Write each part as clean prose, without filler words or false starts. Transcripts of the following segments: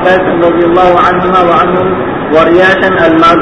عباس رضي الله عنهما وعنهم ورياشا المال.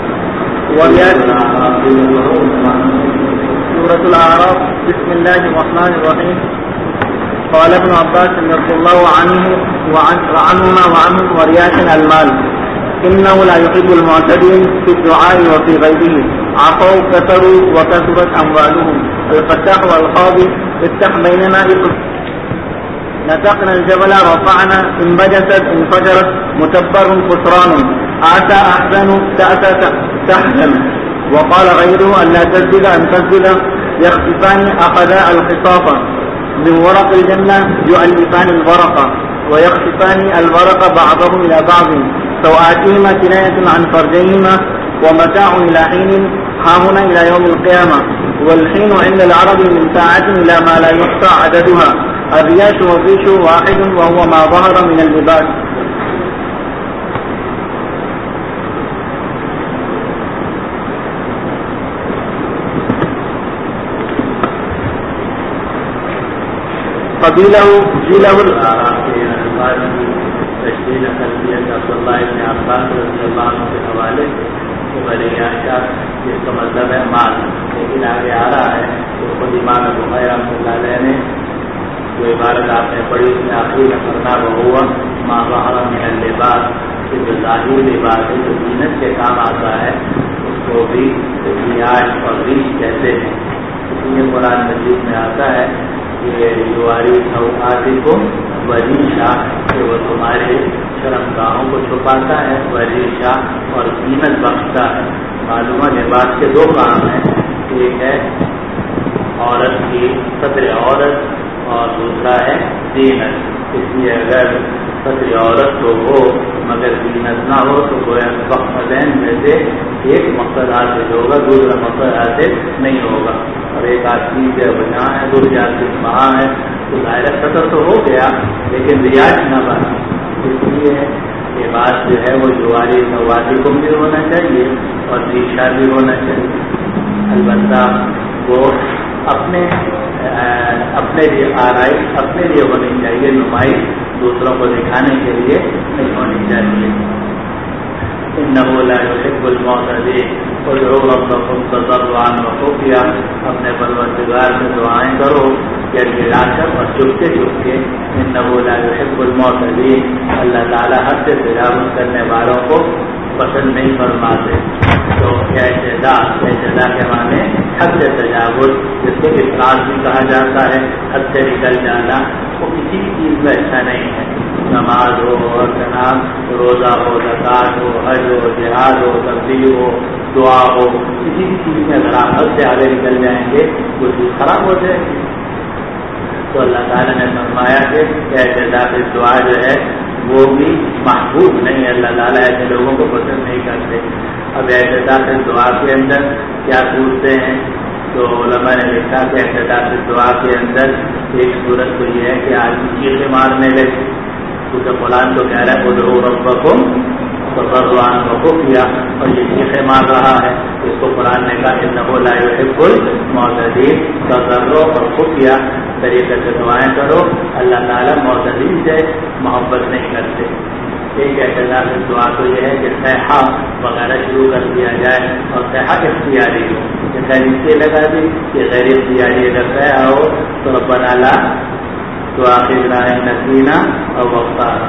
سورة الأعراف. بسم الله الرحمن الرحيم. قال ابن عباس رضي الله عنهما وعنهم ورياشا المال إنه لا يحب المعتدين في الدعاء وفي غيره. عفوا كثروا وكثرت أموالهم. الفتاح والقاضي افتح بيننا نتقنا الجبل رفعنا انبجست انفجرت متبر خسران آتى أحزن تأتى تحزن. وقال غيره أن لا تزدد أن تزدد يخطفان أخذا الخطافة من ورق الجنة يؤلفان الورقة ويخطفان الورق بعضهم إلى بعض سوآتهما كناية عن فرجيهما ومتاع إلى حين هاهنا إلى يوم القيامة. والحين عند العرب من ساعة إلى ما لا يحصى عددها. الرياش والريش واحد وهو ما ظهر من اللباس. قبيله جيله تشکیل قلبیت عبداللہ ابن عباس رضی اللہ عنہ کے حوالے سے بڑے عائشہ جس کا مطلب ہے مال، لیکن آگے آ رہا ہے تو خود امام بخاری رحمۃ اللہ علیہ نے جو عبارت آپ نے پڑھی اس میں آخری میں کرنا وہ ہوا ما ظہر من اللباس، کہ جو ظاہری لباس ہے جو زینت کے کام آتا ہے اس کو بھی ریاش اور ریش کہتے ہیں. اس لیے قرآن مجید میں آتا ہے کہ یواری سوآتکم وریشا، کہ وہ تمہارے شرمگاہوں کو چھپاتا ہے، وریشا اور زینت بخشتا ہے. معلومہ لباس کے دو کام ہیں، ایک ہے عورت کی ستر عورت اور دوسرا ہے زینت. اس لیے اگر ستر عورت تو ہو مگر زینت نہ ہو تو گویا مقصدین میں سے ایک مقصد حاصل ہوگا، دوسرا مقصد حاصل نہیں ہوگا. اور ایک آدمی جو بنا ہے دوسری آدمی وہاں ہے تو ظاہر سطر تو ہو گیا لیکن ریاض نہ بنا. اس لیے یہ بات جو ہے وہ جواری سوادی کو بھی ہونا چاہیے اور ریشا بھی ہونا چاہیے. البتہ وہ اپنے لیے آرائش اپنے لیے ہونی چاہیے، نمائش دوسروں کو دکھانے کے لیے نہیں ہونی چاہیے. إنه لا يحب المعتدين. ادعوا ربكم تضرعا وخفيا، اپنے پروردگار سے دعائیں کرو گڑگڑا کر اور چپکے چپکے. إنه لا يحب المعتدين، اللہ تعالیٰ حد سے تجاوز کرنے والوں کو پسند نہیں فرماتے. تو اعتداء کے معنی حد سے تجاوز، جس کو افراط بھی کہا جاتا ہے، حد سے نکل جانا، وہ کسی چیز میں اچھا نہیں ہے. نماز ہو اور جناب روزہ ہو، زکات ہو، حج ہو، جہاد ہو، تبلیغ ہو، دعا ہو، کسی بھی چیز میں اگر آپ حد سے آگے نکل جائیں گے وہ چیز خراب ہو جائے گی. تو اللہ تعالیٰ نے فرمایا کہ اعتداء کی دعا جو ہے وہ بھی محبوب نہیں ہے، اللہ تعالیٰ ایسے لوگوں کو پسند نہیں کرتے. اب اعتداء کی دعا کے اندر کیا پوچھتے ہیں؟ تو علماء نے لکھا کہ اعتداء کی دعا کے اندر ایک صورت تو یہ ہے کہ آدمی چیخیں مارنے لگے. کیونکہ قرآن تو کہہ رہا ہے ادعوا ربکم تضرعا وخفیا، اور یہ چیخیں مار رہا ہے. اس کو قرآن نے کہا انہ لا یحب المعتدین، تضرع اور خفیہ طریقے سے دعائیں کرو. اللہ تعالیٰ معتدین سے محبت نہیں کرتے. ایک اعتداء کی دعا تو یہ ہے کہ صیحہ وغیرہ شروع کر دیا جائے اور صیحہ اختیاری ہو. جیسا نیچے لگا دی کہ غیر اختیاری اگر صیحہ ہو تو ربنا لا تؤاخذنا ان نسینا او اخطأنا.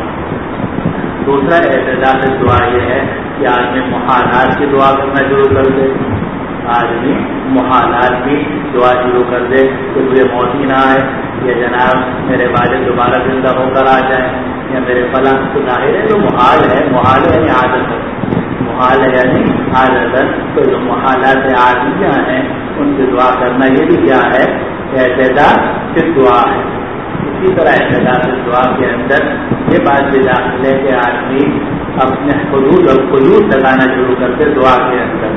دوسرا اعتداء کی دعا یہ ہے کہ آدمی محالات کی دعا کرنا شروع کر دے. آدمی محالات کی دعا شروع کر دے کہ مجھے موت ہی نہ آئے، یا جناب میرے والد دوبارہ زندہ ہو کر آ جائیں، یا میرے فلاں. تو ظاہر ہے جو محال ہے یعنی عادت ہے، محال ہے یعنی عادت. تو جو محالات عادیہ ہیں ان کی دعا کرنا یہ بھی کیا ہے؟ اعتداء کی دعا ہے. اسی طرح اعتداء کی دعا کے اندر یہ بات بھی داخل ہے کہ آدمی اپنے حدود اور قیود لگانا شروع کرتے دعا کے اندر.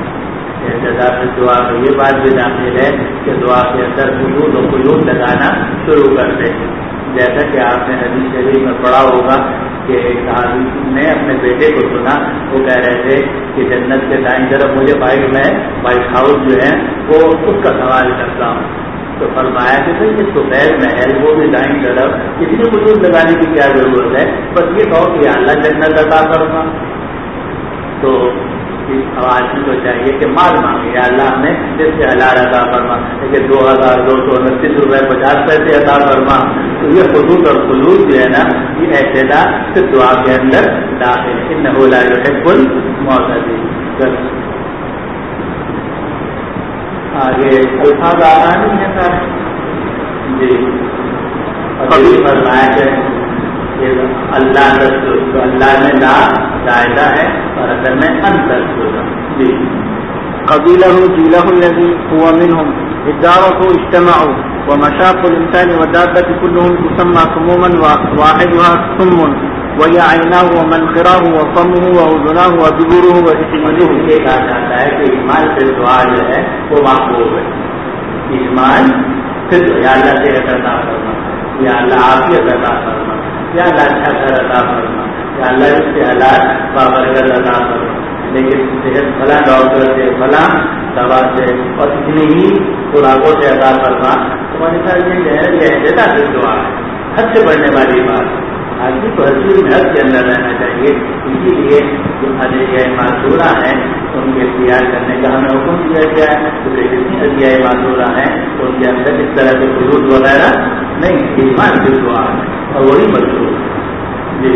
اعتداء کی دعا میں یہ بات بھی داخل ہے کہ دعا کے اندر حدود اور قیود لگانا شروع کرتے. جیسا کہ آپ نے حدیث شریف میں پڑھا ہوگا کہ ایک صحابی نے اپنے بیٹے کو سنا، وہ کہہ رہے تھے کہ جنت کے دائیں طرف مجھے بائک ہاؤس جو ہے وہ اس کا سوال کرتا ہوں. تو فرمایا کہ بھائی یہ سفید محل وہ بھی دائیں طرف اس میں وجود لگانے کی کیا ضرورت ہے، بس یہ کہو کہ اللہ جنت عطا فرما. تو آدمی کو چاہیے کہ مال مانگے، یا اللہ ہمیں جس سے حلال عطا فرما، لیکن 2229 روپئے 50 پیسے عطا فرما. تو یہ خلوص اور خلوص جو ہے نا، یہ اعتدال سے دعا کے اندر داخل ہے. انہ لا یحب المعتدین. آگے الفاظ آسانی ہے سر جی. ابھی فرمایا کہ اللہ تو اللہ میں لا زائدہ ہے اور اصل میں انتر جی. قبيله جيله الذي هو منهم اداركوا اجتمعوا ومشاق الإنسان والدابة كلهم تسمى سموما واحدها سم وهي عيناه ومنخراه وفمه وأذناه ودبره ورجله. یہ کہا جاتا ہے کہ ایمان سے دعا جو ہے وہ محبوب ہے. ایمان پھر یا اللہ سے عطا فرما، یا اللہ عافیت عطا فرما، یا اللہ اچھا گھر عطا فرما، یا اللہ اس سے حالات بابرکت عطا فرما. لیکن صحت فلاں ڈاکٹر سے فلاں دوا سے اور اتنی ہی خوراکوں سے عطا فرما. تمہارے ساتھ یہ اعتدال سے دعا ہے، حد سے بڑھنے والی بات. آدمی کو ہر چیز میں حد کے اندر رہنا چاہیے. اسی لیے جو ادعیہ معذورہ ہیں ان کے اختیار کرنے کا ہمیں حکم دیا گیا ہے. کیونکہ جتنی ادعیہ معذورہ ہیں تو ان کے اندر اس طرح کے خلوص وغیرہ نہیں، ایمان کی دعا ہے اور وہی مطلوب جی.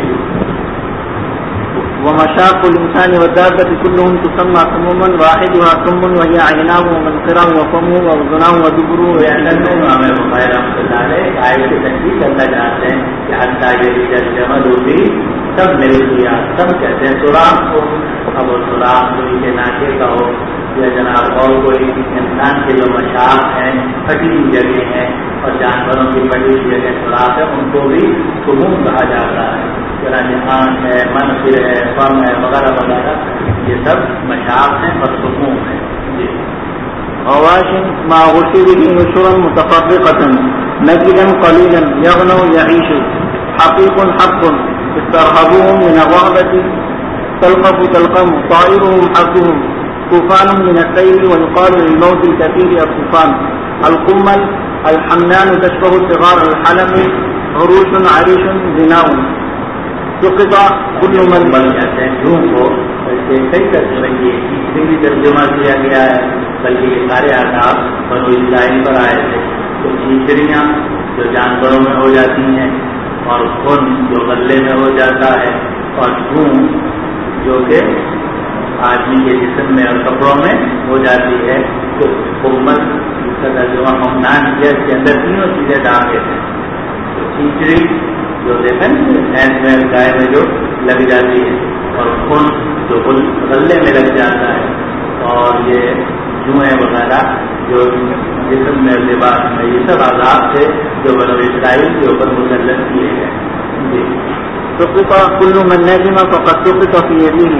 ومشاق الإنسان والدابة كلهم تسمى سموما واحدها سم وهي عيناه ومنخراه وفمه وأذناه ودبره. ہمیں بخیر رحمۃ اللہ علیہ آئے کی تنقید کرنا چاہتے ہیں کہ حتیٰ یہ جمل ہوتی سب مل گیا. سب کہتے ہیں سوراخ کو. اب وہ سوراخ کوئی کے ناکے کا ہو یا جناب اور کوئی انسان کے جو مشاق ہیں پھٹی ہوئی جگہ ہیں اور جانوروں کی پھٹی ہوئی جگہ سوراخ ہے ان کو بھی سموم کہا جاتا ہے. آنکھ ہے، منخر ہے، فم ہے وغیرہ وغیرہ، یہ سب مشاق ہیں اور سموم ہے جی. غواش ما غشي به نشرا متفرقة نجدا قليلا يغنو يعيش حقيق حق استرهبوهم من الرهبة تلقم طائرهم حقهم طوفان من السيل ويقال للموت الكثير الطوفان. القمل الحمنان تشبه صغار الحلم عروش عريش زناء سقط كل من بن جاتے ہیں. جھوم کو کئی ترجمے بھی ترجمہ کیا گیا ہے، بلکہ یہ سارے آداب بنو اسرائیل پر آئے تھے. تو چیچڑیاں جو جانوروں میں ہو جاتی ہیں اور خون جو غلے میں ہو جاتا ہے اور جھوم جو کہ آدمی کے جسم میں اور کپڑوں میں ہو جاتی ہے. تو حکومت کا ترجمہ ممنان کیا، اس کے اندر تینوں چیزیں داخل ہیں. تو چیچڑی جو دیکھیں بھینس میں گائے میں جو لگ جاتی ہے اور خون جو غلے میں لگ جاتا ہے اور یہ جوئیں وغیرہ جو جسم میں لباس میں، یہ سب عذاب تھے جو بنو اسرائیل کے اوپر مسلط کیے گئے جی. سقط كل من نجم فقد سقط في يده.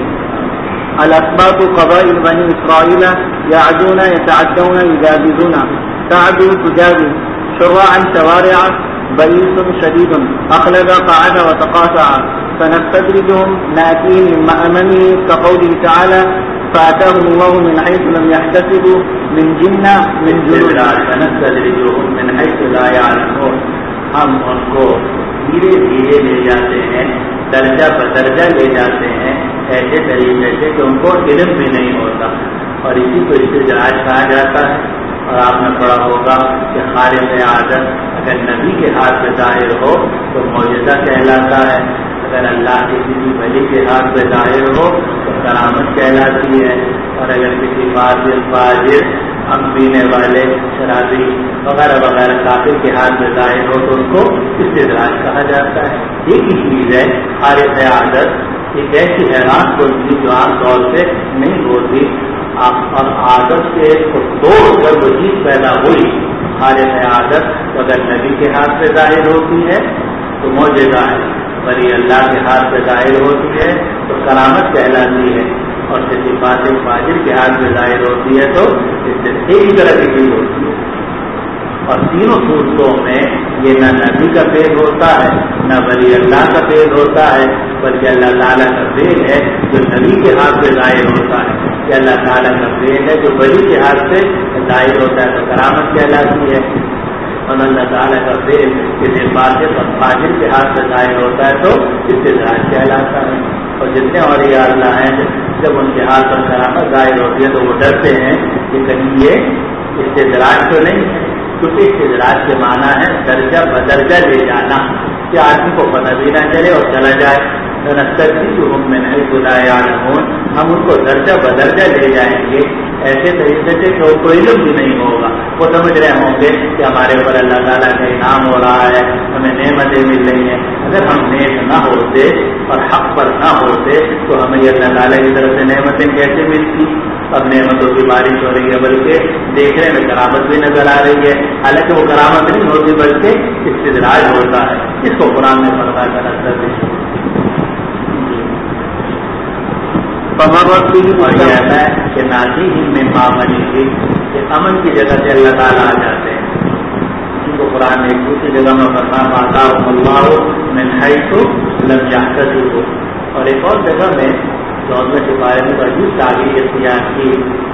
الأسباط قبائل بني إسرائيل يعدون يتعدون يجاوزون تعدوا تجاوز شراعا شوارع بليس شديد أخلد قعد وتقاطع فنستدرجهم نأتيهم من أمامه كقوله تعالى فأتاهم الله من حيث لم يحتسبوا من جنة من جنود. فنستدرجهم من حيث لا يعلمون. ہم ان کو دھیرے دھیرے لے جاتے ہیں، درجہ بدرجہ لے جاتے ہیں ایسے طریقے سے کہ ان کو علم بھی نہیں ہوتا. اور اسی کو استدراج کہا جاتا ہے. اور آپ نے پڑھا ہوگا کہ خارق عادت اگر نبی کے ہاتھ پہ ظاہر ہو تو معجزہ کہلاتا ہے. اگر اللہ کے کسی ولی کے ہاتھ پہ ظاہر ہو تو کرامت کہلاتی ہے. اور اگر کسی فاجر ہم پینے والے شرابی وغیرہ وغیرہ کافر کے ہاتھ میں ظاہر ہو تو اس کو استدراج کہا جاتا ہے. ایک ہی چیز ہے خارق عادت، ایک ایسی حیران کوئی جو عام طور سے نہیں ہوتی اور عادت سے توڑ کر وہ چیز پیدا ہوئی. خارق عادت اگر نبی کے ہاتھ سے ظاہر ہوتی ہے تو معجزہ ہے، ولی اللہ کے ہاتھ سے ظاہر ہوتی ہے تو کرامت کہلاتی ہے. اور صفات فاجر کے ہاتھ میں ظاہر ہوتی ہے تو اس سے ایک ہی طرح کی چیز ہوتی ہے. اور تینوں صورتوں میں یہ نہ نبی کا فیض ہوتا ہے نہ ولی اللہ کا فیض ہوتا ہے، بلکہ اللہ تعالیٰ کا فیض ہے جو نبی کے ہاتھ سے ظاہر ہوتا ہے. کہ اللہ تعالیٰ کا فیض ہے جو ولی کے ہاتھ سے ظاہر ہوتا ہے تو کرامت کہلاتی ہے. اور اللہ تعالیٰ کا فعل کسی فاسق اور فاجر کے ہاتھ سے ظاہر ہوتا ہے تو استدراج کہلاتا ہے. اور جتنے اولیاء اللہ ہیں جب ان کے ہاتھ پر کرامت ظاہر ہوتی ہے تو وہ ڈرتے ہیں کہ کہیں یہ استدراج تو نہیں ہے، کیونکہ استدراج کے معنی ہے درجہ بدرجہ لے جانا، کہ آدمی کو پتہ بھی نہ چلے اور چلا جائے. ہم ان کو درجہ بدرجہ لے جائیں گے ایسے طریقے سے کہ وہ کوئی علم بھی نہیں ہوگا. وہ سمجھ رہے ہوں گے کہ ہمارے اوپر اللہ تعالیٰ کا انعام ہو رہا ہے، ہمیں نعمتیں مل رہی ہیں. اگر ہم نیک نہ ہوتے اور حق پر نہ ہوتے تو ہمیں اللہ تعالیٰ کی طرف سے نعمتیں کیسے ملتی؟ اب نعمتوں کی بارش ہو رہی ہے، بلکہ دیکھنے میں کرامت بھی نظر آ رہی ہے، حالانکہ وہ کرامت نہیں ہوتی بلکہ استدراج ہوتا ہے. اس کو قرآن میں پڑھا کر اور یہ ایسا ہے کہ نازی میں معاملی تھی کہ امن کی جگہ سے اللہ تعالیٰ آ جاتے ہیں. ان کو قرآن نے دوسری جگہ میں فرمایا آتا اللہ من حیث لم یحتسب، اور ایک اور جگہ میں چودہ کے بارے میں عجیب تعبیر اختیار کی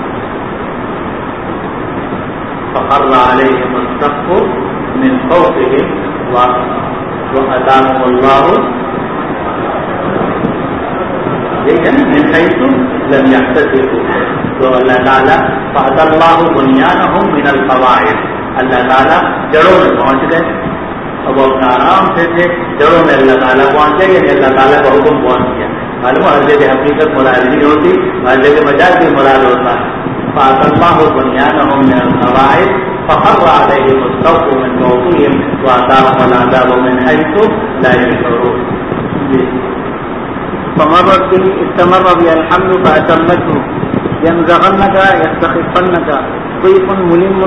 فخر علیہم السقف من فوقہم وأتاهم اللہ من حیث لم یحتسبوا. تو اللہ تعالیٰ فأتی اللہ بنیانہم من القواعد، اللہ تعالیٰ جڑوں میں پہنچ گئے. اب وہ اپنا آرام سے تھے، جڑوں میں اللہ تعالیٰ پہنچے گئے کہ اللہ تعالیٰ کا حکم پہنچ گیا. معلوم ہر جگہ حقیقت مراد نہیں ہوتی، ہر جگہ مجاز بھی مراد ہوتا ہے. فأتی اللہ بنیانہم من القواعد فخر علیہم السقف من فوقہم وأتاهم العذاب من حیث لا یشعرون. فمرت به استمر بها الحمل فأتمته ينزغنك يستخفنك ضيف ملم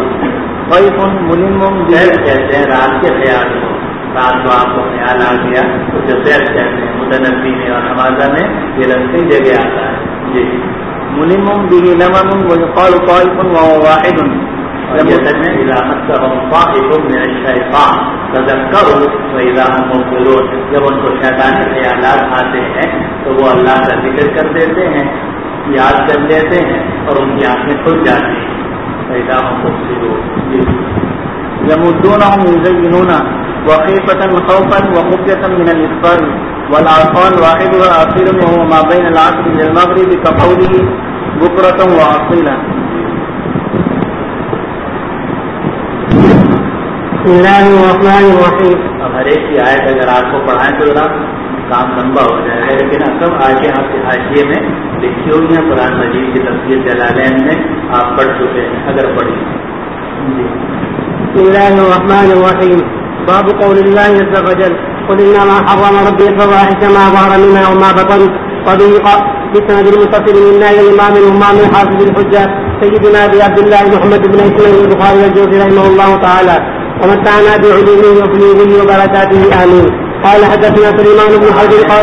کہتے ہیں رات کے خیال کو، رات کو آپ کو خیال آ گیا تو جزیر کہتے ہیں. متنبی میں اور نمازہ میں یہ لفظ کئی جگہ آتا ہے. جی ملم به لمم ويقال طائف وهو واحد. إذا مسهم طائف من الشيطان تذكروا وإذا هم مبصرون. جب ان کو شیطانی خیالات آتے ہیں تو وہ اللہ کا ذکر کر دیتے ہیں، یاد کر لیتے ہیں اور ان کی آنکھیں کھل جاتی ہیں. وإذا هم مبصرون. يمدونهم يزينون وخيفة خوفا وخفية من الإخبار والعصان واحدها آخر وهو ما بين العصر إلى المغرب كقوله بكرة وأصيلا. بسم الله الرحمن الرحيم. اب ہر ایک کی آیت اگر آپ کو پڑھائیں تو ذرا کام لمبا ہو جائے گا، لیکن سب آگے آپ کے حاشیے میں لکھی ہوئی ہیں. قرآن مجید کی تفسیر جلالین میں آپ پڑھ چکے ہیں، اگر پڑھیں. بسم الله الرحمن الرحيم. باب قول الله عز وجل قل إنما حرم ربي الفواحش ما ظهر منها وما بطن. وبه بسند المتصل منا إلى الإمام الهمام الحافظ الحجة سيدنا أبي عبد الله محمد بن إسماعيل البخاري الجوزي رحمه الله تعالى ومتعنا بعلومه وفنوده وبركاته آمين. قال حدثنا سليمان بن حرب قال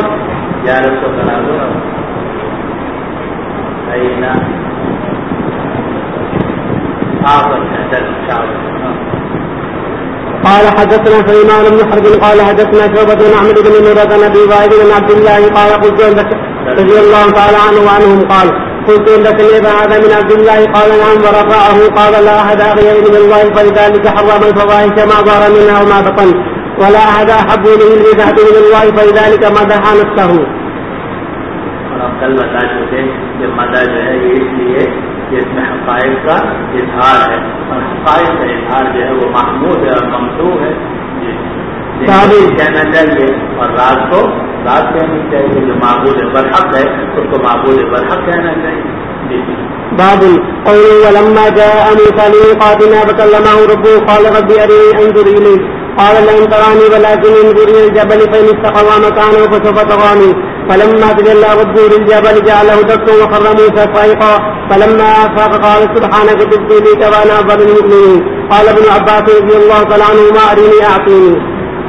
قال حدثنا سليمان بن حرب قال حدثنا شعبة بن عمرو بن مرة بن أبي وائل بن عبد الله قال قلت رضي الله تعالى عنه وعنهم قال قلت إن سمعت هذا من عبد الله قال نعم ورفعه قال لا أحد أغير من الله فلذلك حرم الفواحش ما ظهر منها وما بطن ولا أحد أحب إليه البدعة من الله فلذلك مدح نفسه. اور ہم کل بتا چکے کہ مدح جو ہے یہ اس لیے کہ اس میں حقائق کا اظہار ہے، اور حقائق کا اظہار جو ہے وہ محمود ہے اور ممدوح ہے. کہنا چاہیے اور رات کو رات کہنی چاہیے. جو معبود برحق ہے اس کو معبود برحق کہنا چاہیے. باب قول ولما جاء موسى لميقاتنا فكلمه ربه قال رب أرني أنظر إليك قال لن تراني ولكن انظر إلى الجبل فإن استقر مكانه فسوف تراني فلما تجلى ربه للجبل جعله دكا وخر موسى صعقا فلما أفاق قال سبحانك تبت إليك وأنا أفضل المؤمنين. قال ابن عباس رضي الله تعالى عنهما أرني أعطيني.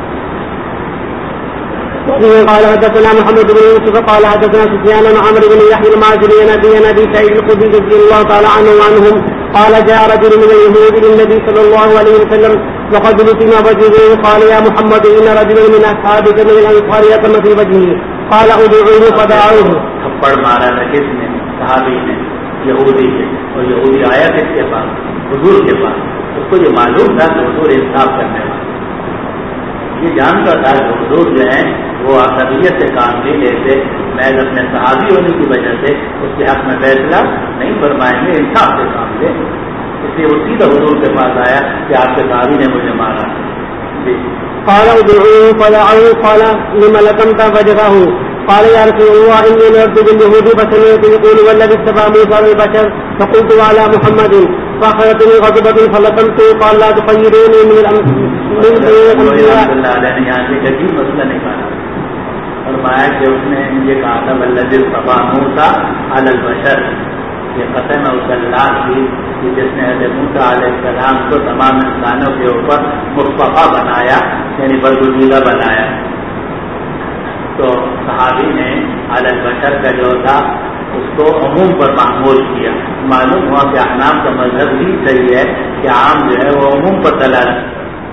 قال حدثنا محمد بن يوسف قال حدثنا سفيان عن عمرو بن يحيى المازني عن ابي سعيد الخدري رضي الله تعالى عنه وعنهم قال جاء رجل من اليهود للنبي صلى الله عليه وسلم وقد لطم وجهه قال يا محمد ان رجلا من اصحابك من الانصار يتم في وجهه قال ادعوه فدعوه. تھپڑ مارا تھا کس نے؟ صحابی نے، یہودی ہے. اور یہودی آیا کس کے پاس؟ حضور کے پاس. اس کو یہ معلوم تھا کہ حضور انصاف کرنے والا، یہ جانتا تھا کہ حضور جو ہیں وہ عصبیت سے کام نہیں لیتے، محض اپنے صحابی ہونے کی وجہ سے اس کے حق میں فیصلہ نہیں فرمائیں گے، انصاف سے کام لیں، اس لیے وہ سیدھا حضور کے پاس آیا کہ آپ کے صحابی نے مجھے مارا. جی قال ادعوه فدعوه قال لما لكمت وجهه قال يا رسول الله اني لعبد باليهود فسمعت يقول والذي اصطفى موسى للبشر فقلت على محمد فاخذتني غضبة فلطمت قال لا تخيروني من الانبياء. یہاں سے ایک عجیب مسئلہ نکالا، فرمایا کہ اس نے یہ کہا تھا والذی اصطفى موسى علی البشر، یہ قسم اس اللہ کی کہ جس نے حضرت موسیٰ علیہ السلام کو تمام انسانوں کے اوپر مصطفیٰ بنایا، یعنی برگزیدہ بنایا. تو صحابی نے علی البشر کا جو تھا اس کو عموم پر معمول کیا. معلوم ہوا کہ احناف کا مذہب بھی صحیح ہے کہ عام جو ہے وہ عموم پر دلالت.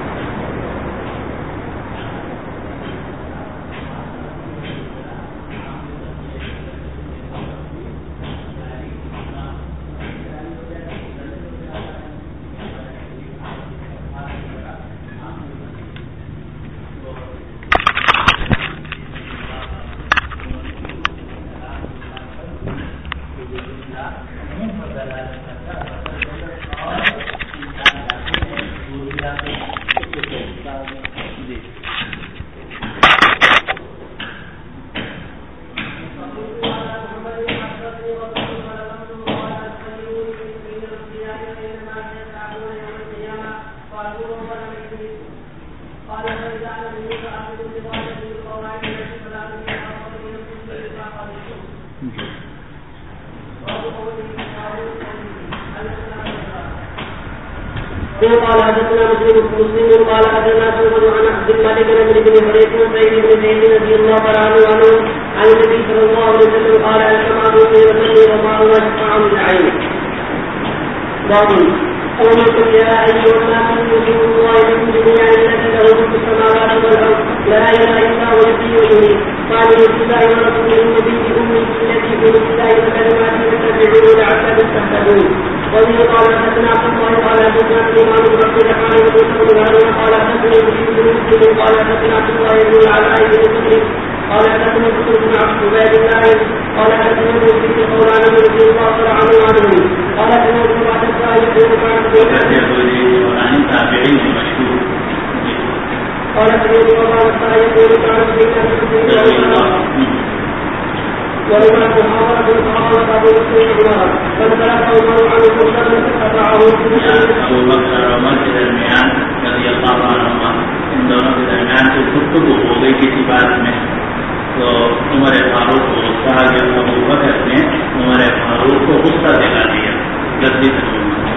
قال حدثنا مسلم قال حدثنا سلمان عن عبد الملك بن حريث بن سعيد بن زيد رضي الله عنه عن النبي صلى الله عليه وسلم قال السماء يصلي وما هو شفاع للعين. باب قولكم يا ايها الناس اعبدوا الله لكم جميعا الذي له ملك السماوات والارض لا اله الا هو يحيي ويميت. قال بالله ورسوله النبي امي الذي بالله وكلماته تتبعون لعلكم تهتدون. ومن قال حدثنا عبد الله قال حدثنا سليمان بن عبد الرحمن بن مسعود قال حدثني مسلم بن مسلم قال حدثنا عبد الله بن العلاء بن مسلم قال حدثنا مسلم بن عبيد الله قال حدثنا مسلم بن قولان بن رضي الله تعالى عنه قال سمعت بعض السائل بن قال سمعت بعض السائل ولما محاولة محاولة أبو بكر عمر فانطلق عمر عن المسلم فقطعه ابو بکر اور عمر کے درمیان رضی اللہ عنہما ان دونوں کے درمیان کچھ گفتگو ہو گئی کسی بات میں، تو عمر فاروق کو غصہ آ گیا. ابو بکر نے عمر فاروق کو غصہ دلا دیا، جلدی سے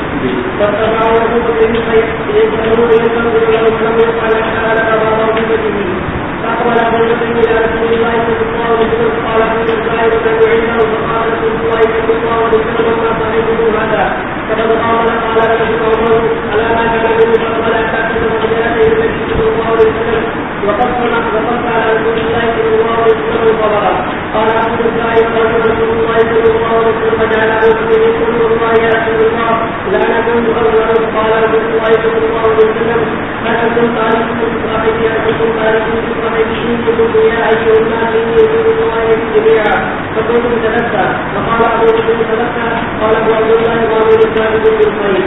فقال ابو بكر يا رسول الله صلى الله عليه وسلم قال ابن الزبير وكان عنده فقال رسول الله صلى الله عليه وسلم ما صاحبه هذا فقد قال رسول الله الا ما كان من فقال تاكل وجاءته النبي صلى الله عليه وسلم وقد على رسول الله صلى الله عليه وسلم الخبر. قال ابو الزبير قال رسول الله صلى الله عليه وسلم جعل رسول الله يا رسول الله لا نكون اول. قال رسول الله صلى الله عليه وسلم هل انتم تعرفون صاحبي انتم تعرفون يا أيها الناس يقول الله جميعا فقلتم تلقى فقال أبو بكر تلقى قال أبو عبد الله وأبو الإسلام بالخير.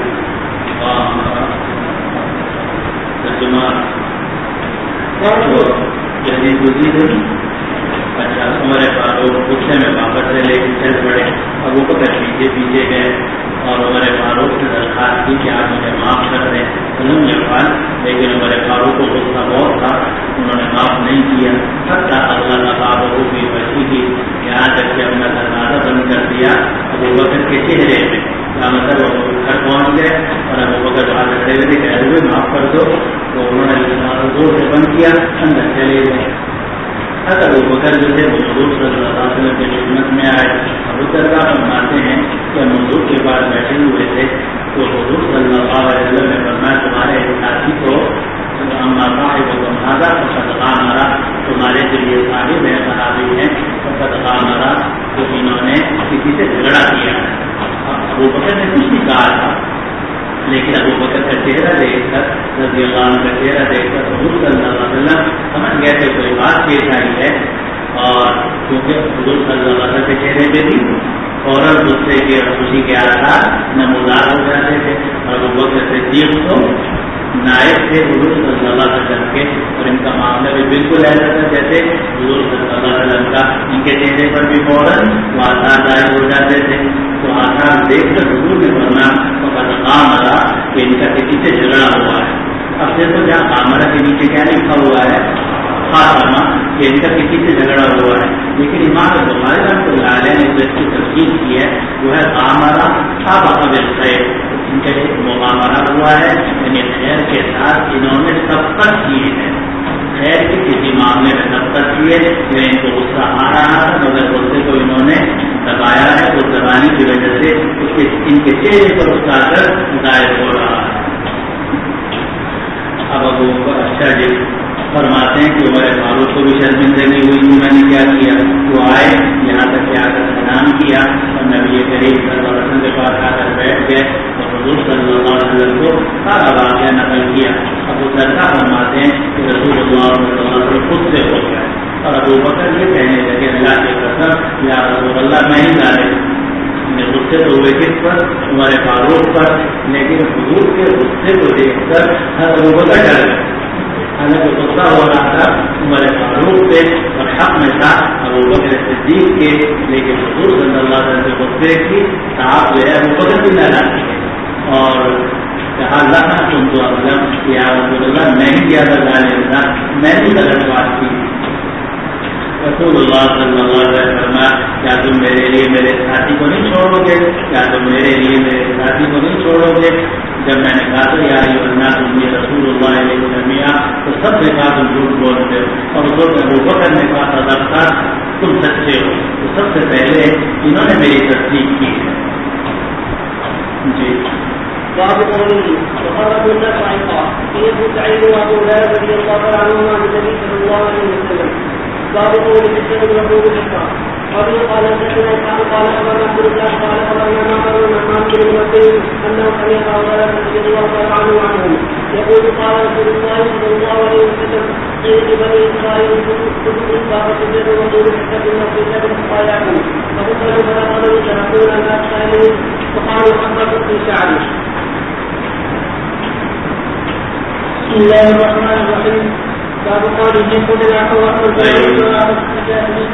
جدید گزید اچھا عمر فاروق غصے میں واپس سے لے کے چل پڑے. ابو بکر پیچھے گئے اور عمر فاروق سے درخواست کی کہ آپ مجھے معاف کر دیں. انہوں نے کہا لیکن عمر فاروق کو غصہ بہت تھا، انہوں نے معاف نہیں کیا. حتیٰ اللہ فاروق کی بچی کی یہاں تک کہ اپنا دروازہ بند کر دیا ابو بکر کے چہرے میں. کیا مطلب ابو گھر پہنچ گئے اور ابو بکر وہاں کھڑے ہوئے کہہ ہوئے معاف کر دو، تو انہوں نے زور سے بند کیا، اندر چلے گئے. ابو بکر جو تھے وہ حضور صلی اللہ علیہ وسلم کی خدمت میں آئے. ابو دردا فرماتے ہیں کہ ہم حضور کے پاس بیٹھے ہوئے تھے تو حضور صلی اللہ علیہ وسلم نے فرمایا تمہارے ساتھی کو ہمارا تمہارے جو یہ صاحب ہے صحابی ہیں ہمارا تو انہوں نے کسی سے جھگڑا کیا. ابو بکر نے کچھ نہیں کہا تھا لیکن ابو بکر کا چہرہ دیکھ کر رضی اللہ عنہ کا چہرہ دیکھ کر حضور صلی اللہ علیہ وسلم سمجھ گئے کہ کوئی بات پیش آئی ہے، اور کیونکہ حضور صلی اللہ علیہ وسلم کے چہرے پہ بھی فوراً غصے کے اور خوشی کے آثار نمودار ہو جاتے تھے، اور ابو بکر صدیق تو نائب تھے حضور صلی اللہ علیہ وسلم کے، اور ان کا معاملہ بھی بالکل ایسا تھا جیسے حضور صلی اللہ علیہ وسلم کا ان کے چہرے پر بھی فوراً وہ آثار ظاہر ہو جاتے تھے۔ تو آثار دیکھ کر حضور نے فرمایا قامرا کہ ان کا کسی سے جھگڑا ہوا ہے۔ اب دیکھو جہاں قامرا کے نیچے کیا لکھا ہوا ہے؟ خاتمہ، کہ ان کا کسی سے جھگڑا ہوا ہے، لیکن امام بخاری رحمۃ اللہ علیہ نے جو اس کی تفصیل کی ہے وہ ہے قامرا سابق بالخیر، ان کا ایک مقامرہ ہوا ہے، یعنی خیر کے ساتھ انہوں نے سبقت کی ہے، خیر کے کسی معاملے میں سبقت کی ہے، ان کو غصہ آ رہا ہے مگر غصے کو انہوں نے دبایا ہے، وہ دبانے کی وجہ سے ان کے چہرے پر اس کا اثر ظاہر ہو رہا ہے۔ اب ابو اچھا جی فرماتے ہیں کہ عمر فاروق کو بھی شرمندگی ہوئی کہ میں نے کیا کیا، وہ آئے یہاں تک کہ آ کر سلام کیا اور نبی کریم صلی اللہ علیہ وسلم کے پاس آ کر بیٹھ گئے اور حضور صلی اللہ علیہ وسلم کو سارا واقعہ نقل کیا۔ ابو دردا فرماتے ہیں کہ رسول اللہ صلی اللہ علیہ وسلم خود سے ہو گئے اور ابو بکر یہ کہنے لگے اللہ کے قسم یا رسول اللہ میں ہی ظالم، غصے تو ہوئے کس پر؟ عمر فاروق پر، لیکن حضور کے غصے کو دیکھ کر ابو بکر ڈر گئے، حالانکہ غصہ ہو رہا تھا عمر فاروق پہ اور حق میں تھا ابو بکر صدیق کے، لیکن حضور صلی اللہ علیہ وسلم کے غصے کی صاحب جو ہے ابو بکر کی ناراضگی ہے، اور کہا اللہ تم تو اعلم یا رسول اللہ میں ہی زیادہ ظالم تھا، میں نے غلط بات کی۔ رسول اللہ صلی اللہ علیہ وسلم فرمایا کیا تم میرے لیے میرے ساتھی کو نہیں چھوڑو گے؟ کیا تم میرے لیے میرے ساتھی کو نہیں چھوڑو گے؟ جب میں نے کہا تو یا تم یہ رسول اللہ علیہ وسلم تو سب نے کہا تم جھوٹ بولتے ہو، اور ابو بکر نے کہا تھا تم سچے ہو، تو سب سے پہلے انہوں نے میری تصدیق کی ہے۔ جی باب قوله وقرب الناس عقاب فيه سعيد وابو هريره رضي الله عنهما عن النبي صلى الله عليه وسلم باب قوله السلم يقول الحق وابن قال سيدنا اسحاق قال امرنا عبد الله قال امرنا معمر عن بن مسعود انه سمع ابا هريره رضي الله عنه يقول قال رسول الله صلى الله عليه وسلم قيل لبني اسرائيل كتبوا باب السجن وقول الحق في سبب خطاياكم فقتلوا فلا قالوا تركون الناس سائلين فقالوا حقكم في شعره. بسم الله الرحمن الرحيم باب قوله خذ العفو وأمر بالعرف وأعرض عن الجاهلين.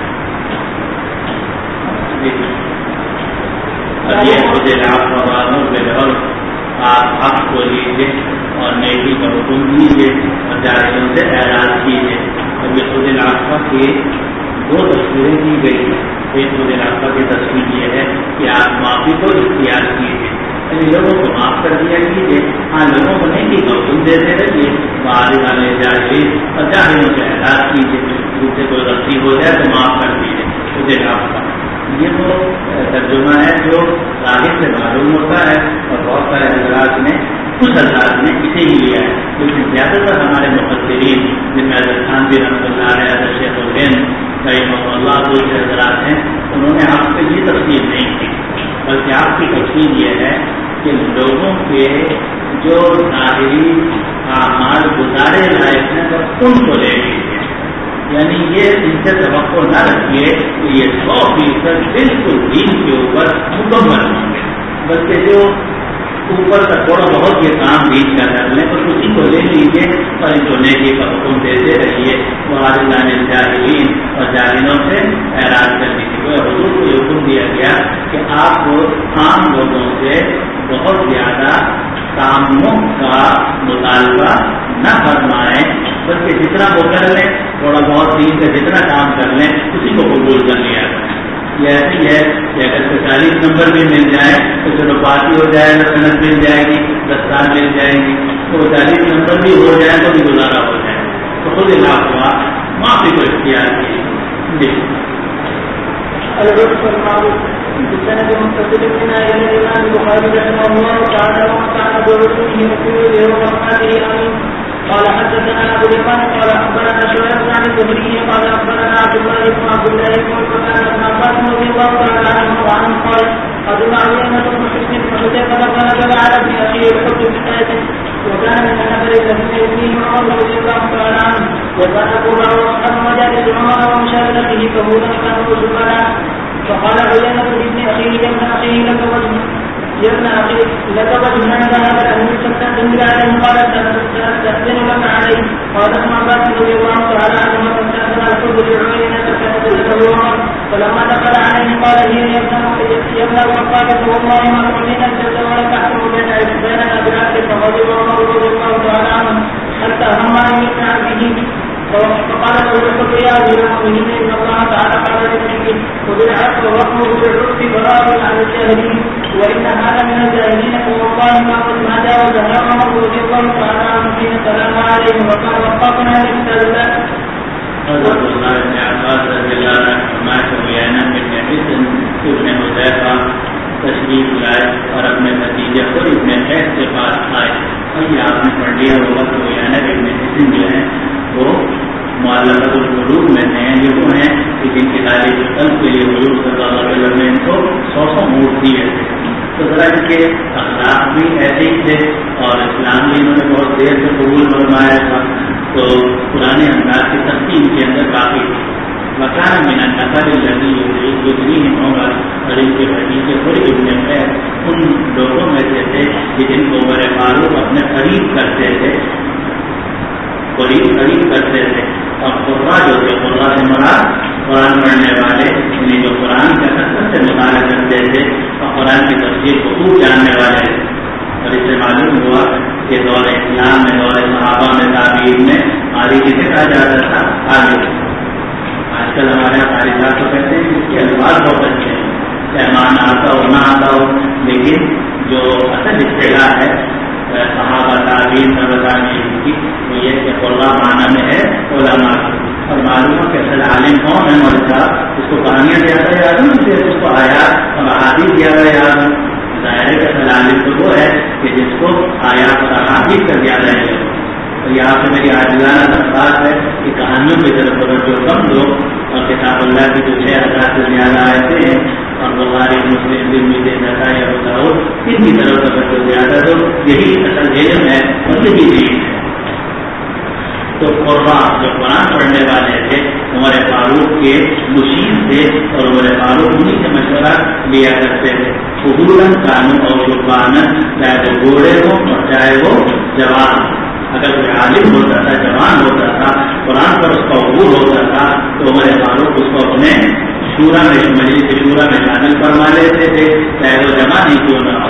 خذ العفو وأمر بالعرف، آپ حق کو لیجیے اور نیکی کا حکم دیجیے اور جاہلوں سے اعراض کیجیے۔ اور یہ خذ العفو کی دو تصویریں کی گئی ہیں۔ ایک خذ العفو کی تصویر یہ ہے کہ آپ معافی کو اختیار کیجیے، یعنی لوگوں کو معاف کر دیا کیجیے، ہاں لوگوں کو نہیں کہ حکم دیتے رہیے، وعارض عن الجاہلین، اور جاہلوں سے اعراض کیجیے، جن سے کوئی غلطی ہو جائے تو معاف کر دیجیے۔ خذ العفو یہ تو ترجمہ ہے جو ظاہر سے معلوم ہوتا ہے، اور بہت سارے حضرات نے کچھ حضرات نے اسے ہی لیا ہے، لیکن زیادہ تر ہمارے مفسرین جن میں حضرت خانوی رحمۃ اللہ علیہ، حضرت شیخ الہند رحمہ اللہ دوسرے حضرات ہیں، انہوں نے آپ سے یہ تفصیل نہیں کی، بلکہ آپ کی تفصیل یہ ہے کہ لوگوں کے جو ظاہری اعمال گزارے لائق ہیں تو ان کو لے لیجیے، یعنی یہ ان سے توقع نہ رکھیے کہ یہ 100% بالکل دین کے اوپر مکمل ہوں گے، بلکہ جو اوپر کا تھوڑا بہت یہ کام دین کا کر لیں تو اسی کو لے لیجیے اور ان کو نیکی کا حکم دیتے رہیے، وعارض عن الجاہلین، اور جاہلوں سے اعراض کر دیجیے۔ حضور کو یہ حکم دیا گیا کہ آپ عام لوگوں سے بہت زیادہ تعمق کا مطالبہ نہ فرمائیں، بلکہ جتنا وہ کر لیں، تھوڑا بہت دین کا جتنا کام کر لیں اسی کو قبول کر لیا کریں۔ یہ ایسی ہے کہ اگر 40 نمبر بھی مل جائے تو چلو پاتی ہو جائے گا، صنعت مل جائے گی، 10 سال مل جائیں گی، تو 40 نمبر بھی ہو جائے تو بھی گزارا ہو جائے، تو خود ہوا معافی کو اختیار کی۔ جی بالسند المتصل بنا الى الامام البخاري رحمه الله تعالى وكان برسوله رسوله وصحبه امين قال حدثنا ابو اليمان قال اخبرنا شعيب عن الزهري قال اخبرنا عبد الله بن عبد الله بن عباس رضي الله تعالى عنه قال قدم علينا ابن حسن حذيفة فنزل على ابن أخيه الحب بآية وكان من النفر الذين يؤمنهم عمر رضي الله تعالى عنه وكان قرة وأصحاب مجالس عمر ومشاركته كهولا كانوا زملاء فقال عيينة لابن أخيه يا ابن أخيه لك وجه عند هذا الأمير فاستأذن عليه قال سأستأذن لك عليه قال ابن عباس رضي الله تعالى عنهما فاستأذن الحب لعيينة فنزل عمر فلما دخل عليه قال هي يا ابن الخطاب والله ما تعلن الجد ولا تحكم بيننا بالعدل فغضب عمر رضي الله تعالى عنه حتى هم ان يسمع به فقال له الحب يا امير المؤمنين ان الله تعالى قال لابنه وبالعدل وامر بالعرف براء عن الجاهلين وان هذا من الجاهلين والله ما جاوزها عمر رضي الله تعالى عنه حين سلام عليه وقال وقفنا لكتاب الله. حضرت اللہ ابن عباس رضی اللہ عنہ فرماتے ہیں عیینہ ابن حصن ابن حذیفہ تشریف لائے اور اپنے بھتیجے خود ابن حیث کے پاس آئے اور یہ آپ نے پڑھ لیا ہوگا کہ عیینہ ابن حصن جو ہیں وہ معلقۃ القلوب میں ہیں. یہ وہ ہیں کہ جن کی تعریف قلب کے لیے حضور صلی اللہ علیہ وسلم نے ان کو 100 اونٹ دیے تھے. تو ذرا ان کے اخلاق بھی ایسے ہی تھے اور اسلام بھی انہوں نے بہت دیر سے قبول فرمایا تھا. تو پرانے انداز کی تقسیم کے اندر کافی تھی. مکان میں نقل لگی گزری ہوگا اور ان کے بھتیجے خود ابن خیر ان لوگوں میں سے تھے کہ جن کو عمر فاروق اپنے قریب کرتے تھے اور قرآن جو تھے قرآن سے مراد قرآن پڑھنے والے یعنی جو قرآن کا کثرت سے مطالعہ کرتے تھے اور قرآن کی تفسیر کو خوب جاننے والے. اور اس سے معلوم ہوا کہ دور اسلام میں دور صحابہ میں تعبیر میں قاری کسے کہا جاتا تھا؟ عالم. آج کل ہمارے یہاں قاری صاحب کو کہتے ہیں اس کے الفاظ بہت اچھے ہیں چاہے معنی آتا ہو نہ آتا ہو, لیکن جو اصل اصطلاح ہے صحابہ تعبیر تابعین کی وہ یہ کہ قرآن معنی میں ہے علماء. اور معلوم ہے کہ اصل عالم کون ہے؟ مولوی صاحب. اس کو کہانیاں زیادہ یاد نہیں, اس کو آیات اور احادیث زیادہ یاد. ظاہر ہے کہ اصل عالم تو وہ ہے کہ جس کو آیات اور احادیث کا زیادہ ہے. اور یہاں پہ میری عاجزانہ درخواست ہے کہ کہانیوں کی طرف توجہ کم دو اور کتاب اللہ کی جو 6000 سے زیادہ آئے ہیں اور بخاری مسلم ترمذی نسائی ابو داؤد ان کی طرف توجہ زیادہ دو. یہی اصل علم ہے اور یہی دین ہے. تو قرآن جو قرآن پڑھنے والے تھے عمر فاروق کے مشیر تھے اور عمر فاروق انہیں سے مشورہ لیا کرتے تھے. قبولاً قانون اور قربانن, چاہے وہ بوڑھے ہوں اور چاہے وہ جوان. اگر کوئی عالم ہوتا تھا, جوان ہوتا تھا, قرآن پر اس کا عبور ہوتا تھا تو عمر فاروق اس کو اپنے شورا میں مجلس شورا میں شامل فرما لیتے تھے, چاہے وہ جوان ہی کیوں نہ ہو.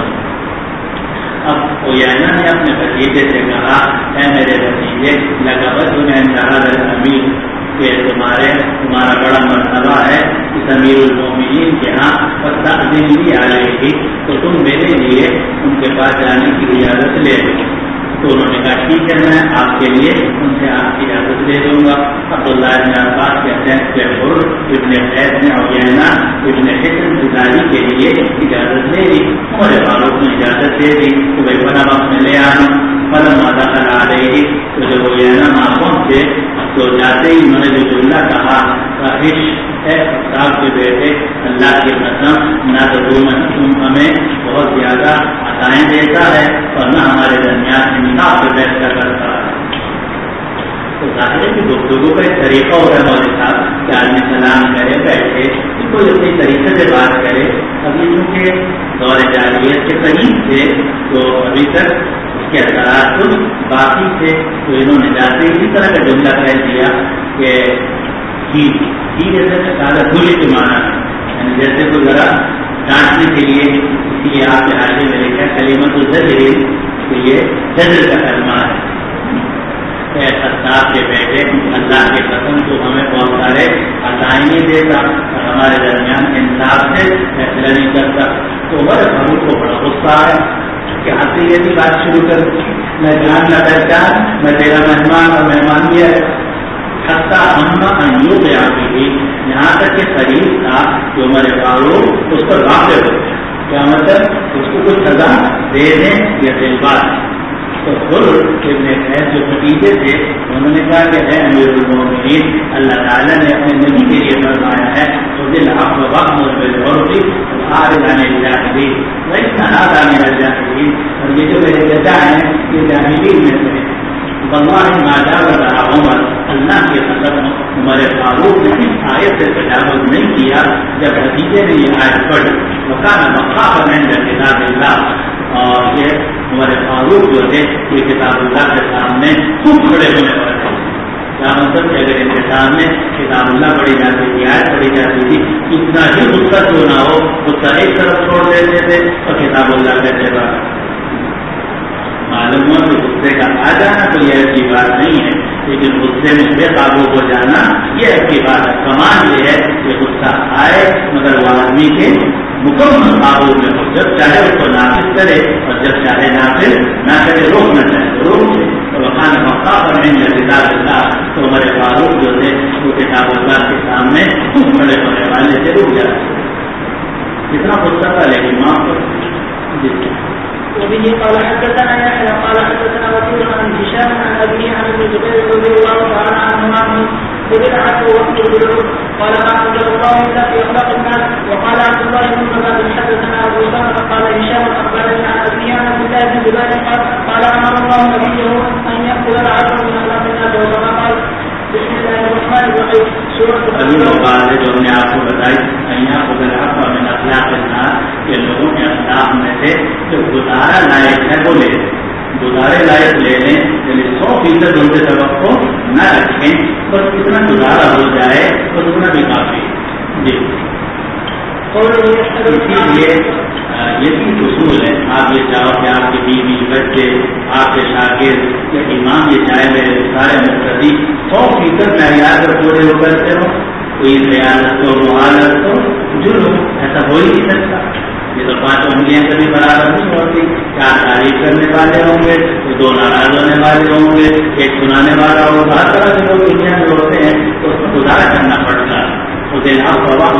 اب عیینہ نے اپنے بھتیجے سے کہا اے میرے بھتیجے لقد میں انتہا امیر کہ تمہارا بڑا مرتبہ ہے اس امیر المومنین کے ہاں فاستأذن لی علیہ, تو تم میرے لیے ان کے پاس جانے کی اجازت لے لو. تو انہوں نے کہا ٹھیک ہے میں آپ کے لیے ان سے آپ کی اجازت لے لوں گا. عبداللہ ابن عباس کہتے ہیں کہ ابن حیث نے عیینہ ابن حصن گزاری کے لیے اجازت لے لی. عمر فاروق نے اجازت دے دی کہ بھائی بنا وقت میں لے آنا. فلما دخل علیہ, تو جب عیینہ وہاں پہنچے تو جاتے ہی انہوں نے جو جملہ کہا اے صاحب کے بیٹے اللہ کی قسم نہ تو تم ہمیں بہت زیادہ عطائیں دیتا ہے اور نہ ہمارے درمیان انصاف سے فیصلہ کرتا ہے. تو ظاہر ہے کہ گفتگو کا ایک طریقہ ہوتا ہے مولوی صاحب کہ آدمی سلام کرے بیٹھے کوئی اپنی طریقے سے بات کرے. ابھی کیونکہ دور جاہلیت کے قریب تھے تو ابھی تک اس کے اثرات کچھ باقی تھے, تو انہوں نے جاتے اسی طرح کا جملہ کہہ دیا کہ ہی جیسے سادہ دھولے کے معنی یعنی جیسے کوئی ذرا ڈانٹنے کے لیے اسی لیے آپ کے حاصل میں لکھا کلمۃ الزجر, تو یہ زجر کا کلمہ ہے. اے خطاب کے بیٹے اللہ کے قسم تو ہمیں بہت سارے عطائیں نہیں دیتا اور ہمارے درمیان انصاف سے فیصلہ نہیں کرتا. تو عمر فاروق کو بڑا غصہ آیا کہ آپ سے یہ بھی بات شروع کر میں جان نہ پہچان, میں تیرا مہمان اور مہمان بھی ہے. حتیٰ ہم انیوں میں آتی تھی یہاں تک کہ قریب تھا کہ عمر فاروق اس پر واقع ہو. کیا مطلب اس کو کچھ سزا دے دیں یا دلبات. تو ابن حیث جو بھتیجے تھے انہوں نے کہا کہ اے امیر المومنین اللہ تعالیٰ نے اپنے نبی کے لیے فرمایا ہے تو دل آپ وقت بالعرف فارغ عن الجاہلین وإن هذا من الجاہلین، اور یہ جو میرے چچا ہیں یہ جاہلین میں سے ہیں۔ واللہ ما جاوز عمر، اللہ کے قسم عمر فاروق نے اس آیت سے تجاوز نہیں کیا جب بھتیجے نے یہ آیت پڑھی۔ وکان مخافا عند کتاب اللہ، اور یہ عمر فاروق جو تھے یہ کتاب اللہ کے سامنے خوب کھڑے ہونے پر تھے۔ کیا مطلب کہ اگر ان کے سامنے کتاب اللہ پڑھی جاتی تھی، آیت پڑھی جاتی تھی، اتنا ہی غصہ کیوں نہ ہو غصہ ایک طرف چھوڑ دیتے تھے اور کتاب اللہ کہتے بات۔ معلوم ہوا کہ غصے کا آ جانا تو یہ ایسی بات نہیں ہے، لیکن غصے میں بے قابو ہو جانا یہ ایسی بات ہے۔ کمال یہ ہے کہ غصہ آئے مگر وہ آدمی کے مکمل قابو میں ہو، جب چاہے اس کو نافذ کرے اور جب چاہے نافذ نہ کرے، روکنا چاہے تو روک دے۔ تو خان مقام پر نہیں کتاب اللہ، تو ہمارے فاروق جو تھے وہ کتاب اللہ کے سامنے خوب کھڑے ہونے والے سے رک جاتے، اتنا غصہ تھا لیکن معاف کر۔ وبه قال حدثنا يحيى قال حدثنا وكيل عن هشام عن ابيه عن ابن الزبير رضي الله تعالى عنهما بدعه وقت البلوغ قال ما انزل الله الا في اخلاق الناس. وقال عبد الله بن مسعود حدثنا ابو سلمة قال هشام اخبرني عن ابيه عن عبد الله بن زبير قال امر الله نبيه ان ياخذ العدل من اخلاق الناس وكما قال بسم الله الرحمن الرحيم ابھی وہ بات ہے جو ہم نے آپ کو بتائی અહીંયા خود الحق من اخلاق الناس کہ لوگوں کے اخلاق میں سے جو گزارا لائق ہے وہ لے، گزارے لائق لے لیں، یعنی 100% ان کے سبق کو نہ رکھیں، بس کتنا گزارا ہو جائے تو اتنا بھی کافی۔ جی اسی لیے یہ بھی اصول ہے، آپ یہ چاہو کہ آپ کی بیوی بچے آپ کے شاگرد یا امام یہ چاہے میرے سارے مقتدی 100% معیار پر پورے ہو کرتے ہو، کوئی ریاضت ہو محالت ہو جرم ایسا ہو ہی نہیں سکتا۔ یہ تو 5 انگلیاں کبھی برابر نہیں ہوتی، 4 تعریف کرنے والے ہوں گے، 2 ناراض ہونے والے ہوں گے، 1 سنانے والا ہوگا، ہر طرح سے لوگ دنیا میں ہوتے ہیں تو اس کو گزارا کرنا پڑتا ہے۔ اسے آپ پرواہ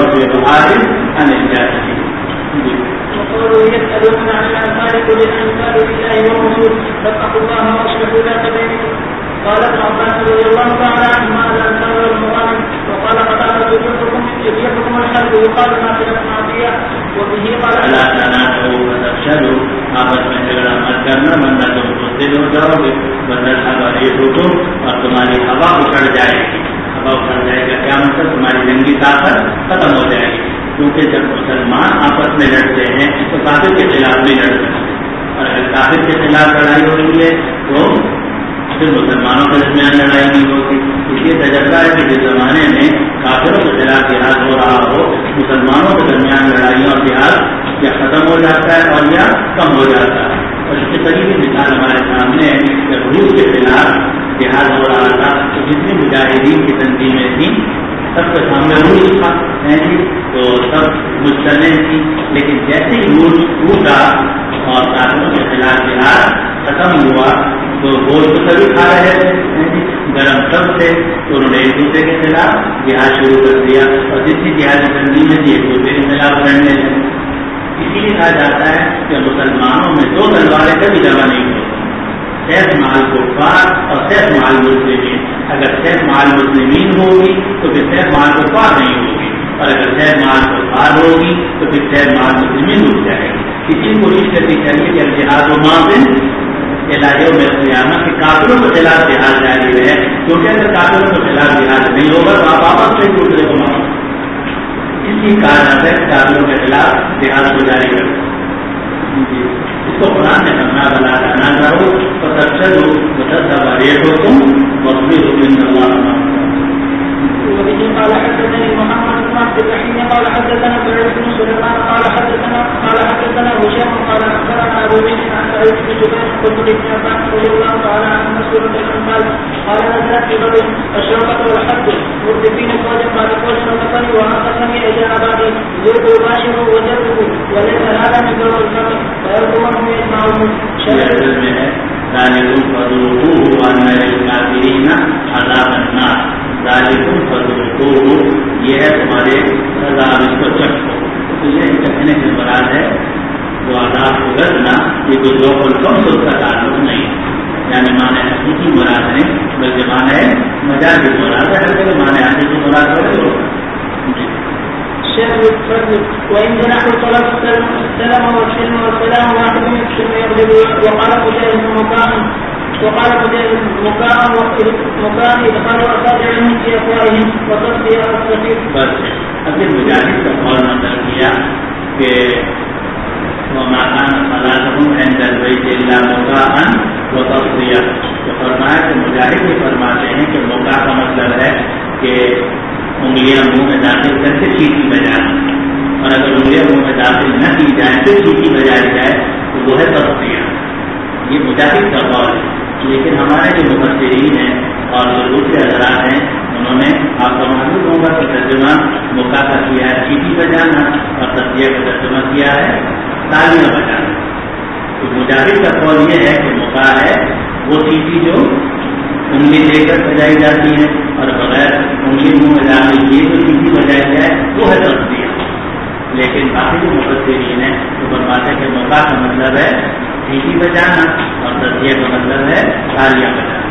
وقالوا يسألون عن الأنفال قل الأنفال لله والرسول فاتقوا الله واصلحوا ذات بينكم. قال ابن عباس رضي الله تعالى عنهما الأنفال والمغانم. وقال قتادة يحكم الحرب يقال ما في المعصية. وبه قال لا تنازعوا فتفشلوا، آپس میں جھگڑا مت کرنا ورنہ تم مصیب ہو جاؤ گے، ورنہ ريحكم اور تمہاری ہوا اکھڑ جائے گی۔ ہوا اکھڑ جائے گا کیا مطلب؟ تمہاری جنگی طاقت ختم ہو جائے گی، کیونکہ جب مسلمان آپس میں لڑتے ہیں تو کافر کے خلاف بھی لڑتے ہیں، اور اگر کافر کے خلاف لڑائی ہو رہی ہے تو پھر مسلمانوں کے درمیان لڑائی نہیں ہوتی۔ اس لیے تجربہ ہے کہ جس زمانے میں کافروں کے خلاف جہاد ہو رہا ہو، مسلمانوں کے درمیان لڑائیوں اور جہاد یا ختم ہو جاتا ہے اور یا کم ہو جاتا ہے۔ اور اس کی قریبی مثال ہمارے سامنے ہے، جب روس کے خلاف جہاد ہو رہا تھا تو جتنی مجاہدین کی تنظیمیں تھیں سب کے سامنے روس تھا تو سب مستلیں تھی، لیکن جیسے ہی روس ٹوٹا اور کافروں کے خلاف جہاد ختم ہوا تو گوشت سبھی کھا رہے تھے، گرم سب تھے، تو انہوں نے ایک دوسرے کے خلاف جہاد شروع کر دیا اور جتنی جہاد کی تنظیمیں تھی ایک دوسرے کے خلاف لڑنے لگے۔ اسی لیے کہا جاتا ہے کہ مسلمانوں میں 2 تلواریں کبھی جمع نہیں ہوتی، سیف مال کفار اور سیف مال مسلمین۔ اگر سیف مال مسلمین ہوگی تو پھر سیف مال کفار نہیں ہوگی، اور اگر سیف مال کفار ہوگی تو پھر سیف مال مسلمین رک جائے گی۔ اسی کوشش کرنی چاہیے کہ جہاد و معاون الہیوں میں قیامت کے کافروں کے خلاف جہاد جاری رہے، کیونکہ اگر کافروں کے خلاف جہاد نہیں ہوگا تو آپ آپس میں دوسرے کو مانو۔ اس لیے کہا جاتا ہے کافروں کے خلاف جہاد کو جاری کرو۔ اس کو قرآن نے کرنا بلا کرنا کرو تو تفصیل ہو تم مصبر ان اللہ۔ وبه قال حدثني محمد بن عبد الرحيم قال حدثنا سعيد بن سليمان قال حدثنا هشام قال اخبرنا ابو بكر عن سعيد بن جبير قلت لابن عباس رضي الله تعالى عنه سوره الانفال قال نزلت في بدر الشوكه والحد مردفين فوجا بعد فوج الوطن وانقسم الى ابادي ذوقوا باشروا وجربوا وليس هذا من ذوق الفقر فيرجوهم يسمعون شيئا ذالکم فذوقوه وان للکافرین عذاب النار۔ ذالکم فذوقوه یہ ہے تمہارے سزا، اس کو چکھو۔ تو یہ چکھنے سے مراد ہے وہ عذاب کو گزنا، یہ کوئی ذوق الفم سے اس کا تعلق نہیں، یعنی معنی حقیقی مراد نہیں بلکہ معنی مجازی مراد ہے، ہر جگہ معنی حقیقی مراد ہوگی۔ شيء يفرد وإن جناح طلب السلام والسلم والسلام واحد يكشف يغلب وقال قتيبة مكاء إدخال أصابعهم في أفواههم وتصفية الصفير. بس اگر مجاہد کا قول نظر کیا کہ وما كان صلاتهم عند البيت إلا مكاء وتصفية، تو فرمایا کہ مجاہد یہ فرماتے ہیں کہ مکاء کا مطلب ہے کہ انگلیاں منہ میں داخل کر کے چیٹی بجانا، اور اگر انگلیاں منہ میں داخل نہ کی جائیں تو چیٹی بجائی جائے تو وہ ہے تصفیہ. یہ مجاہد کا قول ہے. لیکن ہمارے جو مفسرین ہیں اور جو دوسرے حضرات ہیں انہوں نے آپ کو معلوم ہوگا کہ ترجمہ مکاء کا کیا ہے چیٹی بجانا اور تصفیہ کا ترجمہ کیا ہے تالیاں بجانا. تو مجاہد کا قول یہ ہے کہ مکاء ہے وہ چیٹی جو انگلی دے کر بجائی جاتی ہے اور بغیر انگلی منہ میں ڈال لیے جو چیٹی بجائی جائے وہ ہے تصفیہ. لیکن باقی جو مفسرین ہیں وہ فرماتے ہیں کہ مکاء کا مطلب ہے چیٹی بجانا اور تصفیہ کا مطلب ہے تالیاں بجانا.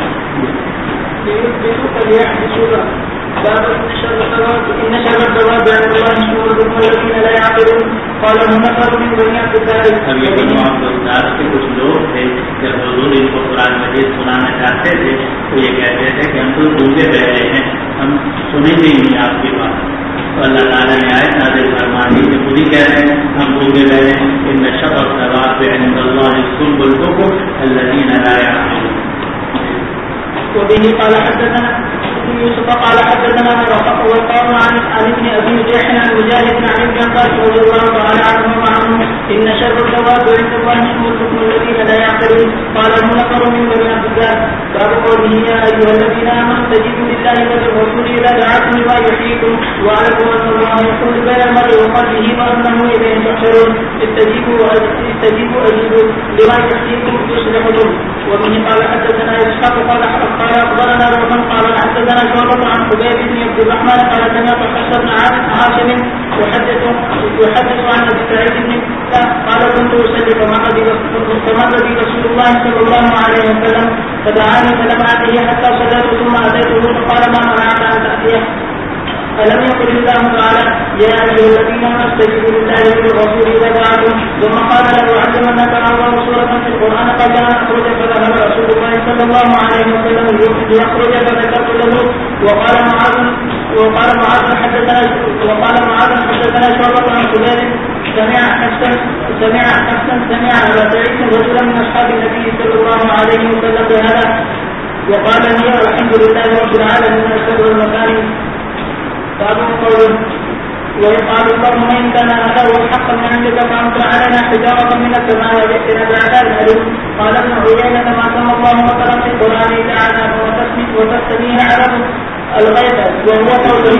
باب إن شر الدواب عند الله شرور الذين لا يعقلون قال النفر من بني عبد الدار. اب یہ بنو عبد الدار کے کچھ لوگ تھے جب حضور ان کو قرآن مجید سنانا چاہتے تھے تو یہ کہتے تھے کہ ہم تو گونگے بہ رہے ہیں، ہم سنیں گے نہیں آپ کی بات. تو اللہ تعالیٰ نے آیت نازل فرما دی کہ خود ہی کہہ رہے ہیں ہم گونگے بہ رہے ہیں. ان شر الدواب عند الله الصلب البكم الذين لا يعقلون. وبه قال حدثنا يوسف قال حدثنا وقال عن ابن ابي نجيح عن مجاهد عن ابن عباس رضي الله تعالى عنه وعنه ان شر الدواب عند الله البكم الذين لا يعقلون. قال نفر من بني عبد الله. باب قوله يا ايها الذين امنوا استجيبوا لله وللرسول اذا دعاكم لما يحييكم واعلموا ان الله يحول بين المرء وقلبه وانه اليه تحشرون. استجيبوا اجيبوا لما يحييكم يصلحكم. وبه قال حدثنا اسحاق قال اخبرنا روح قال حدثنا شعبة عن حبيب بن عبد الرحمن قال سمعت حفص بن عاصم يحدث عن ابي سعيد بن قال كنت اصلي فمر بي رسول الله صلى الله عليه وسلم فدعاني فلم اتيه حتى صليت ثم اتيته فقال ما منعك ان تاتيه؟ ألم يقل الله تعالى يا أيها الذين آمنوا استجيبوا لله وللرسول إذا دعاكم؟ ثم قال لأعلمنك الله سورة في القرآن قبل أن أخرج فذهب رسول الله صلى الله عليه وسلم ليخرج فذكرت له. وقال معاذ حدثنا شعبة عن خلال سمع حسن سمع أبا سعيد رجلا من أصحاب النبي صلى الله عليه وسلم بهذا وقال لي الحمد لله رب العالمين أشهد المكان. باب قوله ويقال اللهم إن كان هذا هو الحق من عندك فأمطر علينا حجارة من السماء ويأتنا بعذاب أليم. قال ابن عيينة ما سمى الله مثلا في القرآن تعالى وتسميه العرب الغيث وهو قوله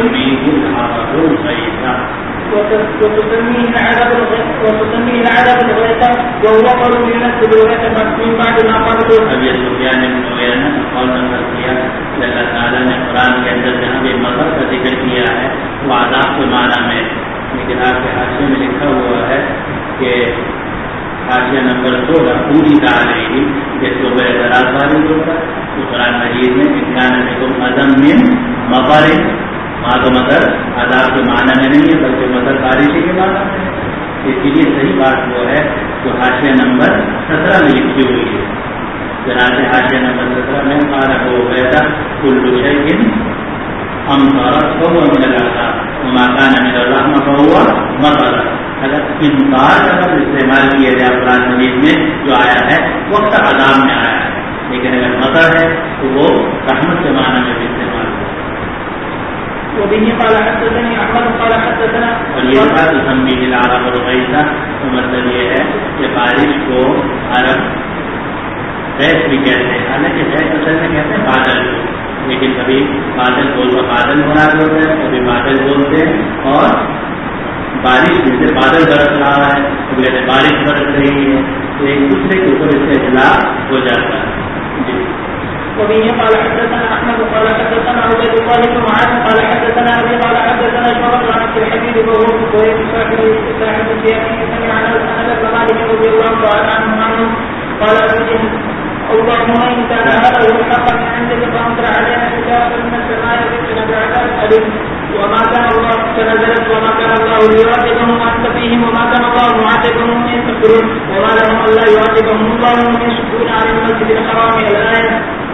وتسميه العرب الغيث وهو قوله ينزل الغيث من بعد ما قالوا. ابي سفيان بن عيينة قول نقل کیا کہ اللہ تعالیٰ نے قرآن کے اندر جہاں بھی مطر کا ذکر کیا ہے وہ عذاب کے معنی میں، لیکن آپ کے حاشیے میں لکھا ہوا ہے کہ حاشیہ نمبر 16 پوری تعلیم جس کو بےدراز بارش ہوتا ہے تو قرآن مجید میں امکان عدم میں مطر مطر عذاب کے معنی میں نہیں ہے بلکہ مطر بارشی کے معنی میں. اس لیے صحیح بات وہ ہے جو حاشیہ نمبر 17 میں لکھی ہوئی ہے. جناب حاشیہ نمبر 17 میں قال هو غير كل شيء امطرت فهو من العذاب وما كان من الرحمة فهو مطر. اگر انکار اگر استعمال کیا جائے قرآن مجید میں جو آیا ہے وقت عذاب میں آیا ہے، لیکن اگر مطر ہے تو وہ رحمت کے معنی میں بھی استعمال ہو. وبه قال حدثني احمد قال حدثنا. اور یہ بات تسميه العرب الغيث تو مطلب یہ ہے کہ بارش کو عرب غیث بھی کہتے ہیں، حالانکہ غیث اصل میں کہتے ہیں بادل، لیکن کبھی بادل بول کر بادل مراد ہوتا ہے، کبھی بادل بولتے ہیں اور بارش جیسے بادل برس رہا ہے کبھی جیسے بارش برس رہی ہے تو ایک دوسرے کے اوپر اس سے اطلاع ہو جاتا ہے. جی وبه قال حدثنا احمد قال حدثنا عبيد الله بن معاذ قال حدثنا ابي قال حدثنا شعبة عن عبد الحميد وهو صاحب السياق سمع عن انس بن مالك رضي الله تعالى عنه قال اللهم ان كان هذا هو الحق من عندك فامطر علينا حجارة من السماء واتنا بعذاب اليم. وما كان الله تنزلت وما كان الله الله ليعذبهم وأنت فيهم وما كان الله معذبهم وهم يستغفرون وما لهم ألا يعذبهم الله وهم يشركون على المسجد الحرام الآية.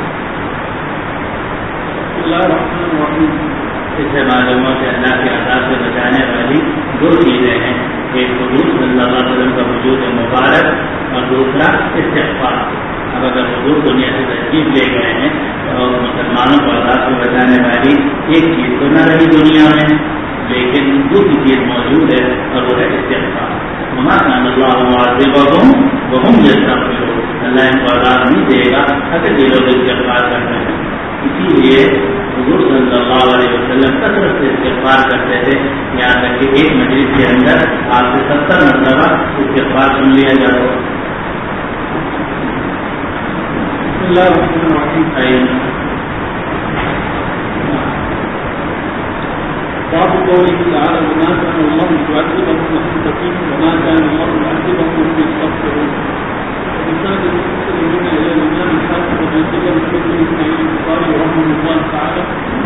بسم الله الرحمن الرحيم. اس سے معلوم ہو کہ اللہ کے عذاب سے بچانے والی دو چیزیں ہیں، ایک حضور صلی اللہ علیہ وسلم کا وجود مبارک اور دوسرا استغفار. اب اگر حضور دنیا سے تشریف لے گئے ہیں اور مسلمانوں کو عذاب سے بچانے والی ایک چیز تو نہ رہی دنیا میں، لیکن دوسری چیز موجود ہے اور وہ ہے استغفار. وما كان الله معذبهم وهم يستغفرون. اللہ ان کو عذاب نہیں دے گا اگر یہ لوگ استغفار کرتے ہیں. اسی لیے حضور صلی اللہ علیہ وسلم کثرت سے استغفار کرتے تھے، یہاں تک کہ ایک مجلس کے اندر آپ سے 70 مرتبہ استغفار سن لیا جاتا. بسم الله الرحمن الرحيم. باب قوله تعالى وما كان الله يعذبهم وأنت فيهم وما كان الله يعذبهم وهم يستغفرون. وبسند المسلمين إلى الإمام الحافظ بن سلم بن إسماعيل البخاري رحمه الله تعالى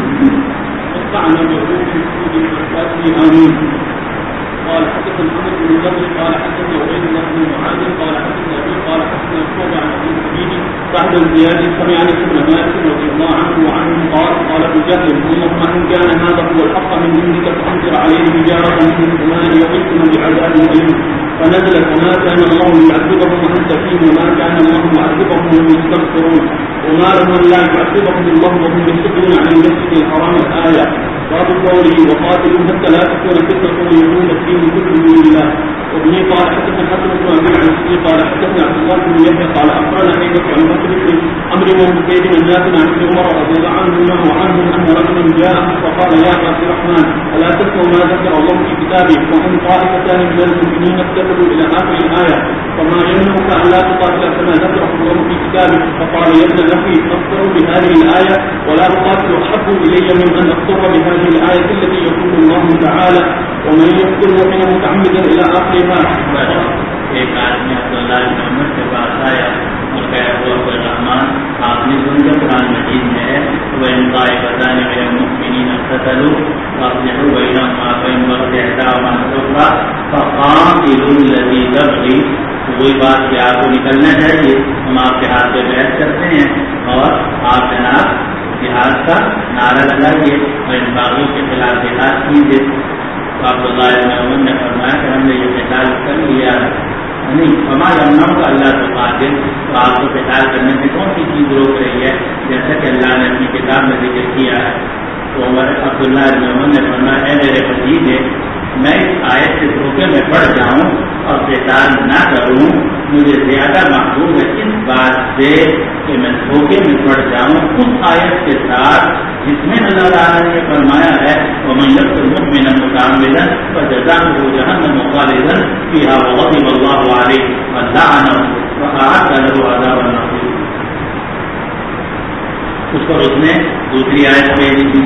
وقعنا بعروض السود والفاتح آمين. قال حدثنا محمد بن بدر قال حدثنا عبيد الله بن معاذ قال حدثنا أبي قال حدثنا شعبة عن أبي الحبيب بعد الزيادة سمع عن ابن مالك رضي الله عنه وعنه قال مجاهد اللهم إن كان هذا هو الحق من عندك فأمطر عليه حجارة من السماء وقتنا بعذاب أليم. فنزلت وما كان الله يعذبهم وأنت فيهم وما كان الله معذبهم وهم يستغفرون وما لهم لا يعذبهم الله وهم يصدون عن المسجد الحرام الآية. باب قوله وقاتلوا حتى لا تكون فتنة ويكون الدين كله لله. وابن قال حدثنا حسن بن أبي العنسي قال حدثنا عبد الله بن يحيى قال أخبرنا حيث عن بكر بن عمرو بن زيد بن نافع عن ابن عمر رضي الله عنهما وعنهم أن رجلا جاء فقال يا عبد الرحمن ألا تسمع ما ذكر الله في كتابه وأن طائفتان من المؤمنين اقتتلوا إلى آخر الآية فما يمنعك ألا تقاتل كما ذكر الله في كتابه. فقال يا ابن أخي أكثر بهذه الآية ولا أقاتل أحب إلي من أن أكثر بهذه الآية التي يقول الله تعالى ومن يقتل مؤمنا متعمدا إلى آخرها. ایک آدمی عبداللہ بن عمر کے پاس آیا اور کہا وہ عبد الرحمن آپ نے سنجا قرآن مجید میں ہے وَإِنْ طَائِفَتَانِ مِنَ الْمُؤْمِنِينَ اقْتَتَلُوا فَأَصْلِحُوا بَيْنَهُمَا فَإِنْ بَغَتْ إِحْدَاهُمَا الْأُخْرَى فَقَاتِلُوا الَّتِي تَبْغِي. وہی بات کہ آپ کو نکلنا چاہیے، ہم آپ کے ہاتھ پہ بحث کرتے ہیں اور آپ جناب جہاد کا نعرہ لگائیے اور ان باغیوں کے خلاف جہاد کیجیے. تو عبداللہ بن عمر نے فرمایا کہ ہم نے یہ قتال کر لیا نہیں، ہمارا نام کا اللہ تو قاتل، تو آپ کو قتال کرنے سے کون سی چیز روک رہی ہے، جیسا کہ اللہ نے اپنی کتاب میں ذکر کیا ہے. تو عبداللہ بن عمر نے فرمایا اے میرے بھتیجے میں اس آیت سے دھوکے میں پڑ جاؤں اور قتال نہ کروں، مجھے زیادہ محبوب ہے اس بات سے کہ میں دھوکے میں پڑ جاؤں اس آیت کے ساتھ جس میں اللہ تعالیٰ نے فرمایا ہے وَمَن يَقْتُلْ مُؤْمِنًا مُتَعَمِّدًا فَجَزَاؤُهُ جَهَنَّمُ خَالِدًا فِيهَا وَغَضِبَ اللَّهُ عَلَيْهِ وَلَعَنَهُ وَأَعَدَّ لَهُ عَذَابًا عَظِيمًا. اس پر اس نے دوسری آیت پڑھی تھی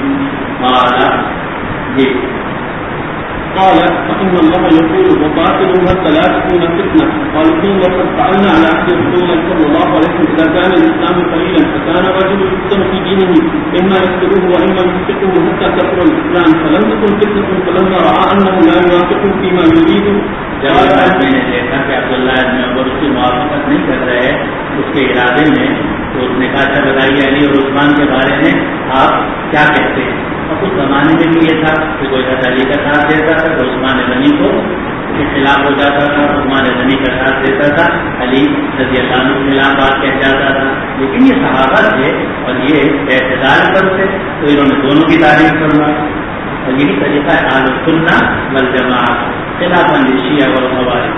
قال فإن الله يقول وقاتلوا حتى لا تكون فتنة. قال قيل وقد فعلنا على عهد رسول الله صلى الله عليه وسلم إذا كان الإسلام قليلا فكان رجل يفتن في دينه إما يقتلوه وإما يمسكوه حتى كفر الإسلام فلم تكن فتنة فلما رأى أنه لا يوافق فيما يريد. جب میں نے دیکھا کہ عبداللہ بن عمر اس کی موافقت نہیں کر رہے اس کے ارادے میں، تو اس نے کہا تھا بتائیے علی اور عثمان کے بارے میں آپ کیا کہتے ہیں. اور کچھ زمانے میں بھی یہ تھا کہ کوئی علی کا ساتھ دیتا تھا تو عثمان غنی کو کے خلاف ہو جاتا تھا، عثمان غنی کا ساتھ دیتا تھا، علی رضی اللہ عنہ کے خلاف بات کہہ جاتا تھا. لیکن یہ صحابہ تھے اور یہ اعتدال پر تھے تو انہوں نے دونوں کی تعریف فرمائی. اور یہی طریقہ ہے اہل السنہ والجماعت خلافاً للشیعہ والخوارج.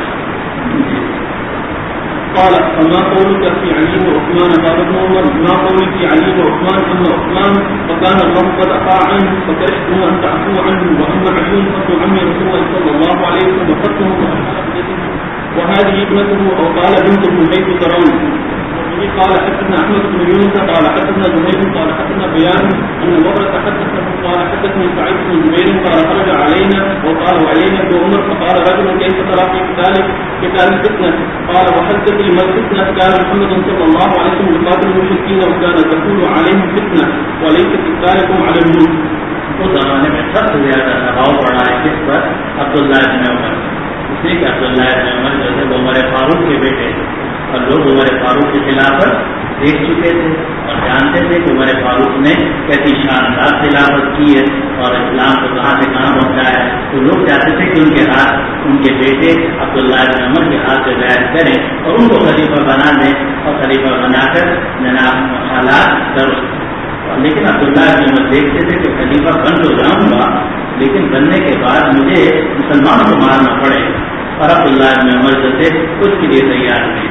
قال فما قولك في علي وعثمان؟ قال ابن عمر ما قولي في علي وعثمان أما عثمان فكان الله قد أطاع عنه فكرهتم أن تعفوا عنه، وأما علي فابن عم رسول الله صلى الله عليه وسلم وقتله وهذه ابنته أو قال بنته حيث ترون. قال حدثنا أحمد بن يونس قال حدثنا زهير قال حدثنا بيان أن مرة حدثه قال حدثني سعيد بن جبير قال خرج علينا وقال علينا ابن عمر فقال رجل كيف ترى في قتال الفتنة؟ قال وحدث لما الفتنة كان محمد صلى الله عليه وسلم يقاتل المشركين وكان تكون عليهم فتنة وليس قتالكم على الملك. اس زمانے میں سب سے زیادہ دباؤ پڑا ہے کس پر؟ عبداللہ ابن عمر. اس لیے کہ عبداللہ ابن عمر جو ہے وہ عمر فاروق کے بیٹے اور لوگ عمر فاروق کے خلافت دیکھ چکے تھے اور جانتے تھے کہ عمر فاروق نے کیسی شاندار خلافت کی ہے اور اسلام کو کہاں سے کہاں پہنچایا ہے. تو لوگ چاہتے تھے کہ ان کے ہاتھ ان کے بیٹے عبداللہ ابن عمر کے ہاتھ سے بیعت کریں اور ان کو خلیفہ بنا دیں اور خلیفہ بنا کر جناب حالات درست. لیکن عبداللہ ابن عمر دیکھتے تھے کہ خلیفہ بن تو جاؤں گا لیکن بننے کے بعد مجھے مسلمانوں کو مارنا پڑے اور عبداللہ ابن عمر جو تھے اس کے لیے تیار نہیں.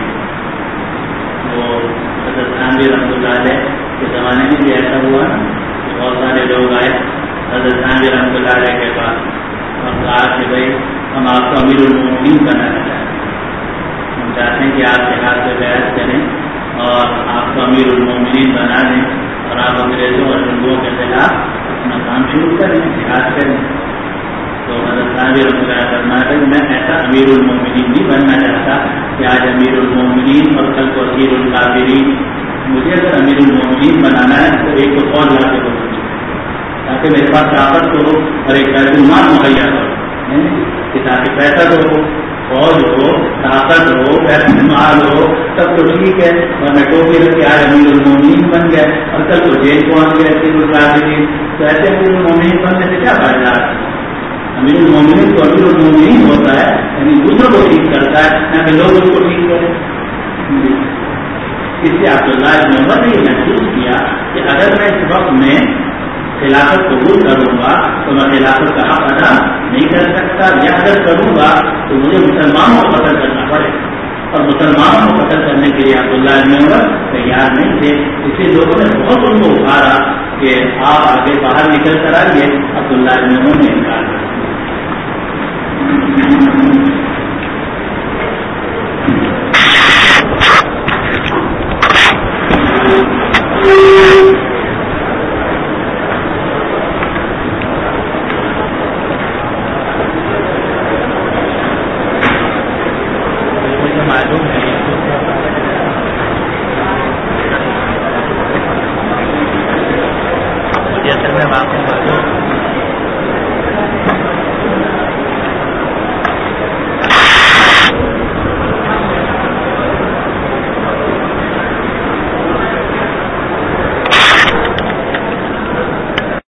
وہ حضرت ثانوی رحمۃ اللہ علیہ کے زمانے میں بھی ایسا ہوا کہ بہت سارے لوگ آئے حضرت ثانوی رحمۃ اللہ علیہ کے پاس اور کہا کہ بھائی ہم آپ کو امیر المومنین بنانا چاہتے ہیں, ہم چاہتے ہیں کہ آپ کے ہاتھ سے بیعت کریں اور آپ کو امیر المومنین بنا دیں اور آپ انگریزوں اور ہندوؤں کے خلاف اپنا کام شروع کریں, جہاد کریں. تو حضرت ثانوی رحمۃ اللہ فرمایا کہ میں ایسا امیر المومنین نہیں بننا چاہتا کہ آج امیر المومنین اور کل کو اسیر الکافرین. مجھے اگر امیر المومنین بنانا ہے تو ایک تو فوج لا کے بولوں تاکہ میرے پاس طاقت تو ہو اور ایک بیت المال مہیا ہو کہ تاکہ پیسہ تو ہو, فوج ہو, طاقت ہو, بیت المال ہو, سب تو ٹھیک ہے. اور میں ٹوپی رکھ کے آج امیر المومنین بن گیا اور کل کو جیل پہنچ گیا اسیر الکافرین. تو ایسے امیر المومنین بننے سے کیا فائدہ؟ امیر المومنین تو امیر المومنین ہوتا ہے یعنی دوسروں کو ٹھیک کرتا ہے نہ کہ لوگ اس کو ٹھیک کریں. اس سے عبداللہ ابن عمر نے یہ محسوس کیا کہ اگر میں اس وقت میں خلافت قبول کروں گا تو میں خلافت کا حق ادا نہیں کر سکتا, یا اگر کروں گا تو مجھے مسلمانوں کو قتل کرنا پڑے اور مسلمانوں کو قتل کرنے کے لیے عبداللہ ابن عمر تیار نہیں تھے. اس لیے لوگوں نے بہت ان کو ابھارا کہ آپ آگے باہر نکل کر آئیے. عبداللہ ابن عمر نے انکار کیا.